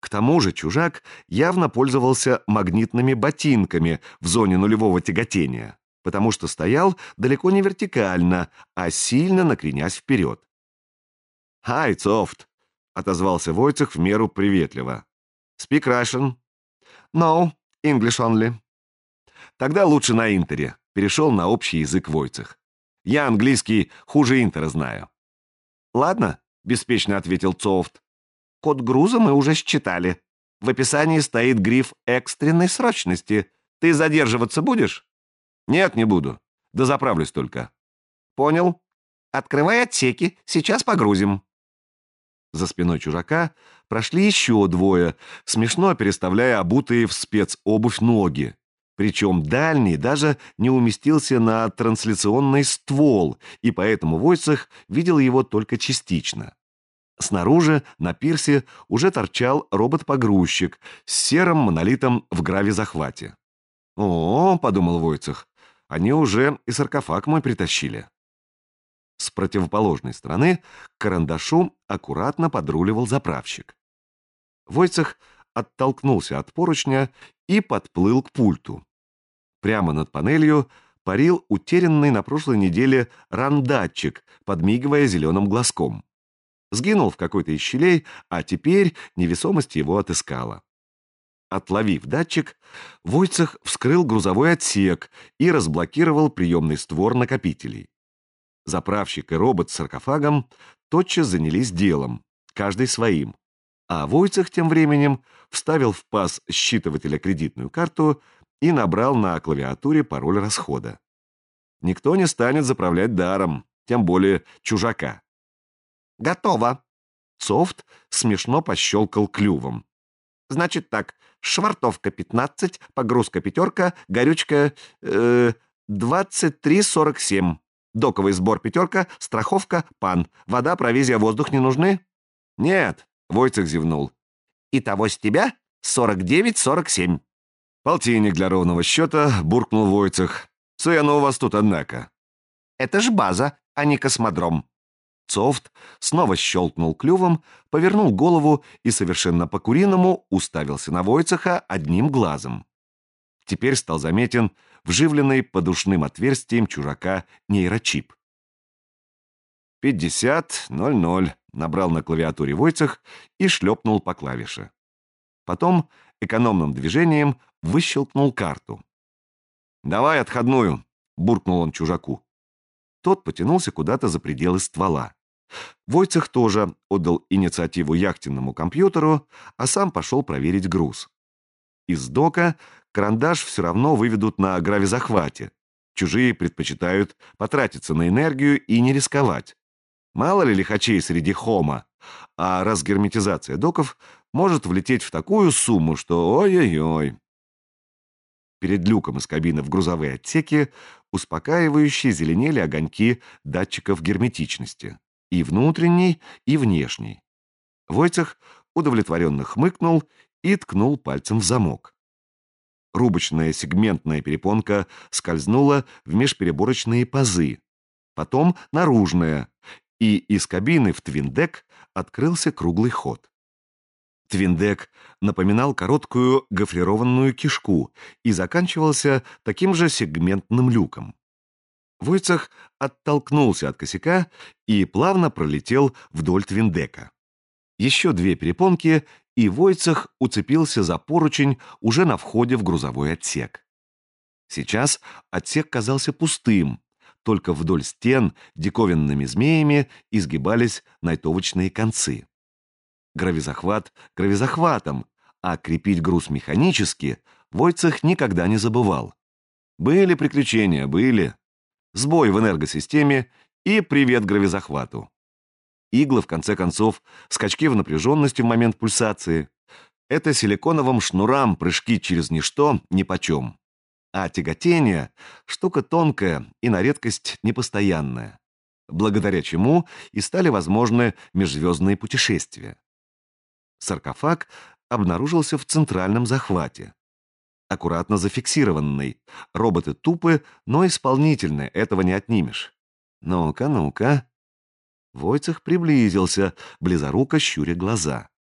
К тому же чужак явно пользовался магнитными ботинками в зоне нулевого тяготения, потому что стоял далеко не вертикально, а сильно накренясь вперед. «Hi, Софт!» — отозвался Войцех в меру приветливо. «Speak Russian?» «No, English only». «Тогда лучше на Интере», — перешел на общий язык Войцех. «Я английский хуже Интера знаю». «Ладно», — беспечно ответил Цофт. «Код груза мы уже считали. В описании стоит гриф экстренной срочности. Ты задерживаться будешь?» «Нет, не буду. Да заправлюсь только». «Понял. Открывай отсеки, сейчас погрузим». За спиной чужака прошли еще двое, смешно переставляя обутые в спецобувь ноги. Причем дальний даже не уместился на трансляционный ствол, и поэтому Войцех видел его только частично. Снаружи, на пирсе, уже торчал робот-погрузчик с серым монолитом в гравизахвате. «О, — подумал Войцех, — они уже и саркофаг мой притащили». С противоположной стороны к карандашу аккуратно подруливал заправщик. Войцех оттолкнулся от поручня и подплыл к пульту. Прямо над панелью парил утерянный на прошлой неделе рандатчик, подмигивая зеленым глазком. Сгинул в какой-то из щелей, а теперь невесомость его отыскала. Отловив датчик, Войцех вскрыл грузовой отсек и разблокировал приемный створ накопителей. Заправщик и робот с саркофагом тотчас занялись делом, каждый своим, а Войцех тем временем вставил в паз считывателя кредитную карту и набрал на клавиатуре пароль расхода. Никто не станет заправлять даром, тем более чужака. «Готово!» Софт смешно пощелкал клювом. «Значит так, швартовка 15, погрузка 5, горючка 23,47. Доковый сбор 5, страховка, пан. Вода, провизия, воздух не нужны?» «Нет», — Войцех зевнул. «Итого с тебя 49,47». «Полтинник для ровного счета», — буркнул Войцех. «Цены у вас тут, однако». «Это ж база, а не космодром». Софт снова щелкнул клювом, повернул голову и совершенно по-куриному уставился на Войцеха одним глазом. Теперь стал заметен вживленный подушным отверстием чужака нейрочип. 50:00 набрал на клавиатуре Войцех и шлепнул по клавише. Потом экономным движением выщелкнул карту. «Давай отходную», — буркнул он чужаку. Тот потянулся куда-то за пределы ствола. Войцех тоже отдал инициативу яхтенному компьютеру, а сам пошел проверить груз. Из дока карандаш все равно выведут на гравизахвате. Чужие предпочитают потратиться на энергию и не рисковать. Мало ли лихачей среди хома, а разгерметизация доков может влететь в такую сумму, что ой-ой-ой. Перед люком из кабины в грузовые отсеки успокаивающе зеленели огоньки датчиков герметичности. И внутренний, и внешний. Войцех удовлетворенно хмыкнул и ткнул пальцем в замок. Рубочная сегментная перепонка скользнула в межпереборочные пазы, потом наружная, и из кабины в твиндек открылся круглый ход. Твиндек напоминал короткую гофрированную кишку и заканчивался таким же сегментным люком. Войцех оттолкнулся от косяка и плавно пролетел вдоль твиндека. Еще две перепонки, и Войцех уцепился за поручень уже на входе в грузовой отсек. Сейчас отсек казался пустым, только вдоль стен диковинными змеями изгибались найтовочные концы. Гравизахват гравизахватом, а крепить груз механически Войцех никогда не забывал. Были приключения, были. Сбой в энергосистеме и привет гравизахвату. Иглы, в конце концов, скачки в напряженности в момент пульсации. Это силиконовым шнурам прыжки через ничто нипочем. А тяготение — штука тонкая и на редкость непостоянная, благодаря чему и стали возможны межзвездные путешествия. Саркофаг обнаружился в центральном захвате. Аккуратно зафиксированный. Роботы тупы, но исполнительны, этого не отнимешь. Ну-ка, ну-ка. Войцех приблизился, близоруко щуря глаза.